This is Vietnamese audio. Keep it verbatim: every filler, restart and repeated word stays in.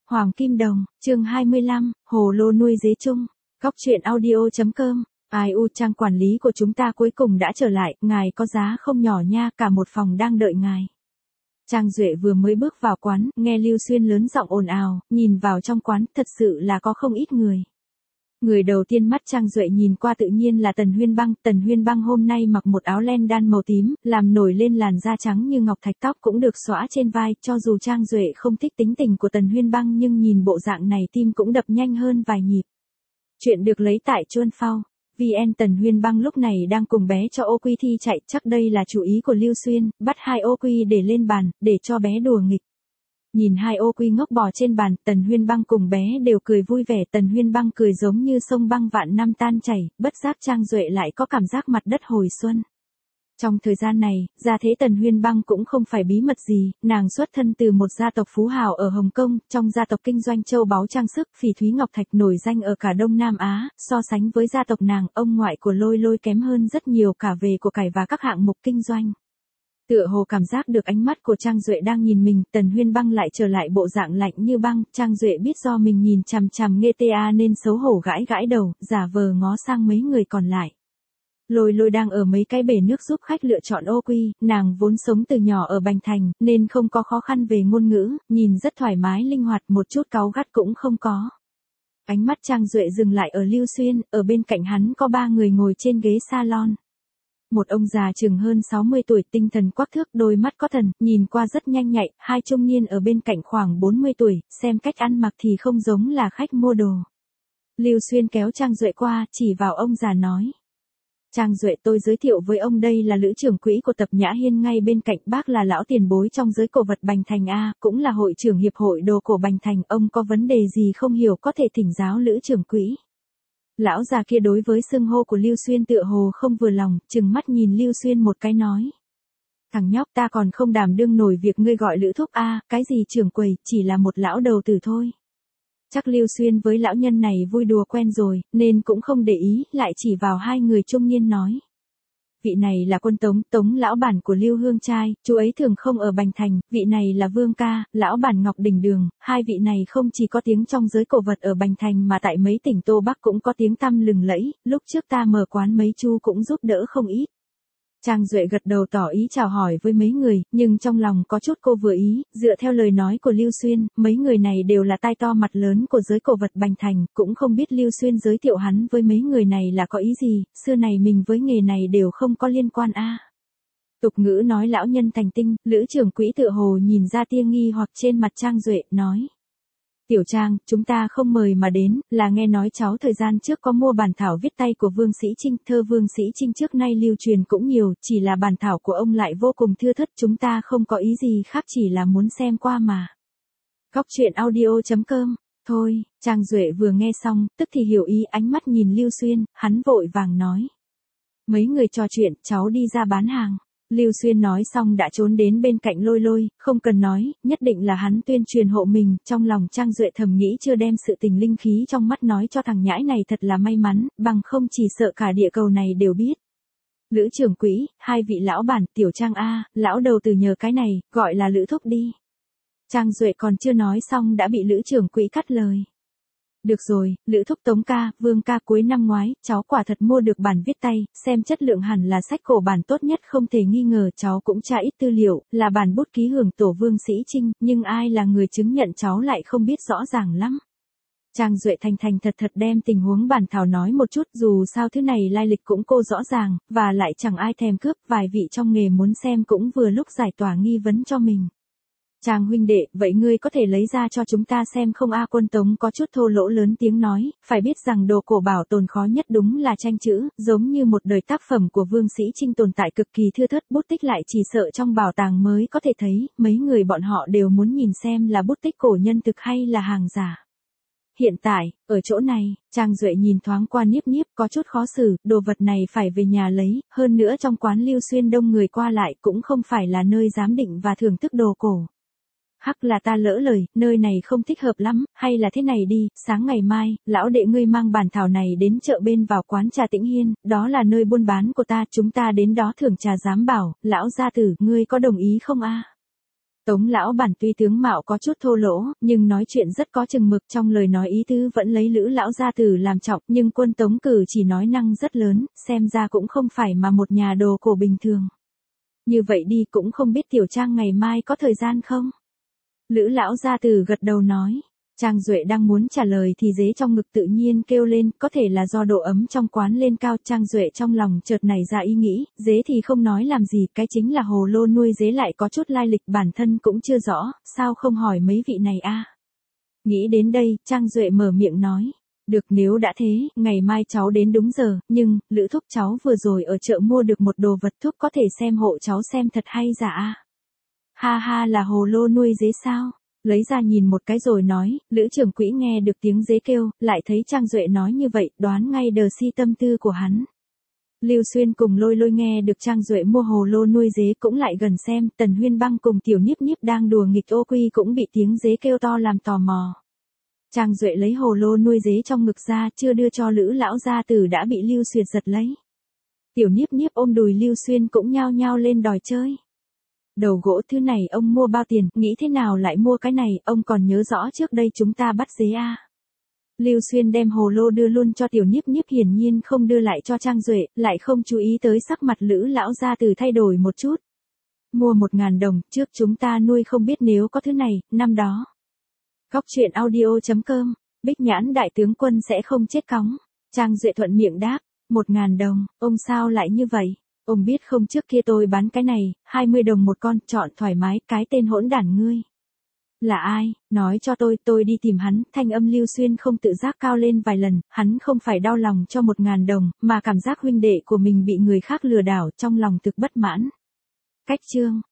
Hoàng Kim Đồng, chương hai mươi lăm, Hồ lô nuôi dế chung. Góc truyện audio chấm com. Ai u trang quản lý của chúng ta cuối cùng đã trở lại, ngài có giá không nhỏ nha, cả một phòng đang đợi ngài. Trang Duệ vừa mới bước vào quán, nghe Lưu Xuyên lớn giọng ồn ào, nhìn vào trong quán, thật sự là có không ít người. Người đầu tiên mắt Trang Duệ nhìn qua tự nhiên là Tần Huyên Băng. Tần Huyên Băng hôm nay mặc một áo len đan màu tím, làm nổi lên làn da trắng như ngọc thạch, tóc cũng được xõa trên vai. Cho dù Trang Duệ không thích tính tình của Tần Huyên Băng nhưng nhìn bộ dạng này tim cũng đập nhanh hơn vài nhịp. Chuyện được lấy tại Chuan Phao. vê en Tần Huyên Băng lúc này đang cùng bé cho ô quy thi chạy, chắc đây là chủ ý của Lưu Xuyên, bắt hai ô quy để lên bàn, để cho bé đùa nghịch. Nhìn hai ô quy ngốc bò trên bàn, Tần Huyên Băng cùng bé đều cười vui vẻ. Tần Huyên Băng cười giống như sông băng vạn năm tan chảy, bất giác Trang Duệ lại có cảm giác mặt đất hồi xuân. Trong thời gian này, gia thế Tần Huyên Băng cũng không phải bí mật gì, nàng xuất thân từ một gia tộc phú hào ở Hồng Kông, trong gia tộc kinh doanh châu báu trang sức, phỉ thúy ngọc thạch nổi danh ở cả Đông Nam Á. So sánh với gia tộc nàng, ông ngoại của Lôi Lôi kém hơn rất nhiều cả về của cải và các hạng mục kinh doanh. Tựa hồ cảm giác được ánh mắt của Trang Duệ đang nhìn mình, Tần Huyên Băng lại trở lại bộ dạng lạnh như băng. Trang Duệ biết do mình nhìn chằm chằm nghe ta nên xấu hổ gãi gãi đầu, giả vờ ngó sang mấy người còn lại. Lôi Lôi đang ở mấy cái bể nước giúp khách lựa chọn ô quy, nàng vốn sống từ nhỏ ở Bành Thành, nên không có khó khăn về ngôn ngữ, nhìn rất thoải mái linh hoạt, một chút cáu gắt cũng không có. Ánh mắt Trang Duệ dừng lại ở Lưu Xuyên, ở bên cạnh hắn có ba người ngồi trên ghế salon. Một ông già chừng hơn sáu mươi tuổi, tinh thần quắc thước, đôi mắt có thần, nhìn qua rất nhanh nhạy. Hai trung niên ở bên cạnh khoảng bốn mươi tuổi, xem cách ăn mặc thì không giống là khách mua đồ. Lưu Xuyên kéo Trang Duệ qua, chỉ vào ông già nói. Trang Duệ, tôi giới thiệu với ông, đây là lữ trưởng quỹ của Tập Nhã Hiên ngay bên cạnh, bác là lão tiền bối trong giới cổ vật Bành Thành A, cũng là hội trưởng hiệp hội đồ cổ Bành Thành, ông có vấn đề gì không hiểu có thể thỉnh giáo lữ trưởng quỹ. Lão già kia đối với xưng hô của Lưu Xuyên tựa hồ không vừa lòng, trừng mắt nhìn Lưu Xuyên một cái nói. Thằng nhóc, ta còn không đảm đương nổi việc ngươi gọi lữ thúc A, cái gì trưởng quầy, chỉ là một lão đầu tử thôi. Chắc Lưu Xuyên với lão nhân này vui đùa quen rồi, nên cũng không để ý, lại chỉ vào hai người trung niên nói. Vị này là Quân Tống, Tống lão bản của Lưu Hương trai, chú ấy thường không ở Bành Thành. Vị này là Vương ca, lão bản Ngọc Đình Đường, hai vị này không chỉ có tiếng trong giới cổ vật ở Bành Thành mà tại mấy tỉnh Tô Bắc cũng có tiếng tăm lừng lẫy, lúc trước ta mở quán mấy chu cũng giúp đỡ không ít. Trang Duệ gật đầu tỏ ý chào hỏi với mấy người, nhưng trong lòng có chút cô vừa ý. Dựa theo lời nói của Lưu Xuyên, mấy người này đều là tai to mặt lớn của giới cổ vật Bành Thành, cũng không biết Lưu Xuyên giới thiệu hắn với mấy người này là có ý gì, xưa này mình với nghề này đều không có liên quan a. À. Tục ngữ nói lão nhân thành tinh, lữ trưởng quỹ tựa hồ nhìn ra tia nghi hoặc trên mặt Trang Duệ, nói. Tiểu Trang, chúng ta không mời mà đến, là nghe nói cháu thời gian trước có mua bản thảo viết tay của Vương Sĩ Trinh, thơ Vương Sĩ Trinh trước nay lưu truyền cũng nhiều, chỉ là bản thảo của ông lại vô cùng thưa thớt, chúng ta không có ý gì khác, chỉ là muốn xem qua mà. Góc truyện audio chấm com. Thôi, Trang Duệ vừa nghe xong, tức thì hiểu ý, ánh mắt nhìn Lưu Xuyên, hắn vội vàng nói. Mấy người trò chuyện, cháu đi ra bán hàng. Lưu Xuyên nói xong đã trốn đến bên cạnh Lôi Lôi, không cần nói, nhất định là hắn tuyên truyền hộ mình. Trong lòng Trang Duệ thầm nghĩ chưa đem sự tình linh khí trong mắt nói cho thằng nhãi này thật là may mắn, bằng không chỉ sợ cả địa cầu này đều biết. Lữ trưởng quỹ, hai vị lão bản, Tiểu Trang A, lão đầu từ nhờ cái này, gọi là lữ thúc đi. Trang Duệ còn chưa nói xong đã bị lữ trưởng quỹ cắt lời. Được rồi, lữ thúc Tống ca, Vương ca, cuối năm ngoái, cháu quả thật mua được bản viết tay, xem chất lượng hẳn là sách cổ bản tốt nhất không thể nghi ngờ. Cháu cũng tra ít tư liệu, là bản bút ký hưởng tổ Vương Sĩ Trinh, nhưng ai là người chứng nhận cháu lại không biết rõ ràng lắm. Trang Duệ thành thành thật thật đem tình huống bản thảo nói một chút, dù sao thứ này lai lịch cũng cô rõ ràng, và lại chẳng ai thèm cướp, vài vị trong nghề muốn xem cũng vừa lúc giải tỏa nghi vấn cho mình. Trang huynh đệ, vậy ngươi có thể lấy ra cho chúng ta xem không a? Quân Tống có chút thô lỗ lớn tiếng nói, phải biết rằng đồ cổ bảo tồn khó nhất đúng là tranh chữ, giống như một đời tác phẩm của Vương Sĩ Trinh tồn tại cực kỳ thưa thớt, bút tích lại chỉ sợ trong bảo tàng mới có thể thấy, mấy người bọn họ đều muốn nhìn xem là bút tích cổ nhân thực hay là hàng giả. Hiện tại, ở chỗ này, Trang Duệ nhìn thoáng qua Niếp Niếp có chút khó xử, đồ vật này phải về nhà lấy, hơn nữa trong quán Lưu Xuyên đông người qua lại cũng không phải là nơi giám định và thưởng thức đồ cổ. Hắc là ta lỡ lời, nơi này không thích hợp lắm, hay là thế này đi, sáng ngày mai, lão đệ ngươi mang bản thảo này đến chợ bên vào quán trà Tĩnh Hiên, đó là nơi buôn bán của ta, chúng ta đến đó thưởng trà giám bảo, lão gia tử, ngươi có đồng ý không a? Tống lão bản tuy tướng mạo có chút thô lỗ, nhưng nói chuyện rất có chừng mực, trong lời nói ý tứ vẫn lấy Lữ lão gia tử làm trọng, nhưng quân Tống cử chỉ nói năng rất lớn, xem ra cũng không phải mà một nhà đồ cổ bình thường. Như vậy đi, cũng không biết tiểu Trang ngày mai có thời gian không? Lữ lão gia tử gật đầu nói. Trang Duệ đang muốn trả lời thì dế trong ngực tự nhiên kêu lên, có thể là do độ ấm trong quán lên cao. Trang Duệ trong lòng chợt nảy ra ý nghĩ, dế thì không nói làm gì, cái chính là hồ lô nuôi dế lại có chút lai lịch bản thân cũng chưa rõ, sao không hỏi mấy vị này a? Nghĩ đến đây, Trang Duệ mở miệng nói. Được, nếu đã thế, ngày mai cháu đến đúng giờ, nhưng, Lữ thúc cháu vừa rồi ở chợ mua được một đồ vật thúc có thể xem hộ cháu xem thật hay giả a? Ha ha, là hồ lô nuôi dế sao? Lấy ra nhìn một cái rồi nói, Lữ trưởng quỹ nghe được tiếng dế kêu, lại thấy Trang Duệ nói như vậy, đoán ngay đờ si tâm tư của hắn. Lưu Xuyên cùng Lôi Lôi nghe được Trang Duệ mua hồ lô nuôi dế cũng lại gần xem, Tần Huyên Băng cùng Tiểu Niếp Niếp đang đùa nghịch ô quy cũng bị tiếng dế kêu to làm tò mò. Trang Duệ lấy hồ lô nuôi dế trong ngực ra, chưa đưa cho Lữ lão gia tử đã bị Lưu Xuyệt giật lấy. Tiểu Niếp Niếp ôm đùi Lưu Xuyên cũng nhao nhao lên đòi chơi. Đầu gỗ thứ này ông mua bao tiền, nghĩ thế nào lại mua cái này, ông còn nhớ rõ trước đây chúng ta bắt dế à. Lưu Xuyên đem hồ lô đưa luôn cho Tiểu Niếp Niếp, hiển nhiên không đưa lại cho Trang Duệ, lại không chú ý tới sắc mặt Lữ lão gia tử thay đổi một chút. Mua một ngàn đồng, trước chúng ta nuôi không biết nếu có thứ này, năm đó. Góc truyện audio chấm com, Bích Nhãn đại tướng quân sẽ không chết cóng. Trang Duệ thuận miệng đáp, một ngàn đồng, ông sao lại như vậy? Ông biết không, trước kia tôi bán cái này, hai mươi đồng một con, chọn thoải mái, cái tên hỗn đản ngươi. Là ai, nói cho tôi, tôi đi tìm hắn. Thanh âm Lưu Xuyên không tự giác cao lên vài lần, hắn không phải đau lòng cho một ngàn đồng, mà cảm giác huynh đệ của mình bị người khác lừa đảo, trong lòng thực bất mãn. Cách chương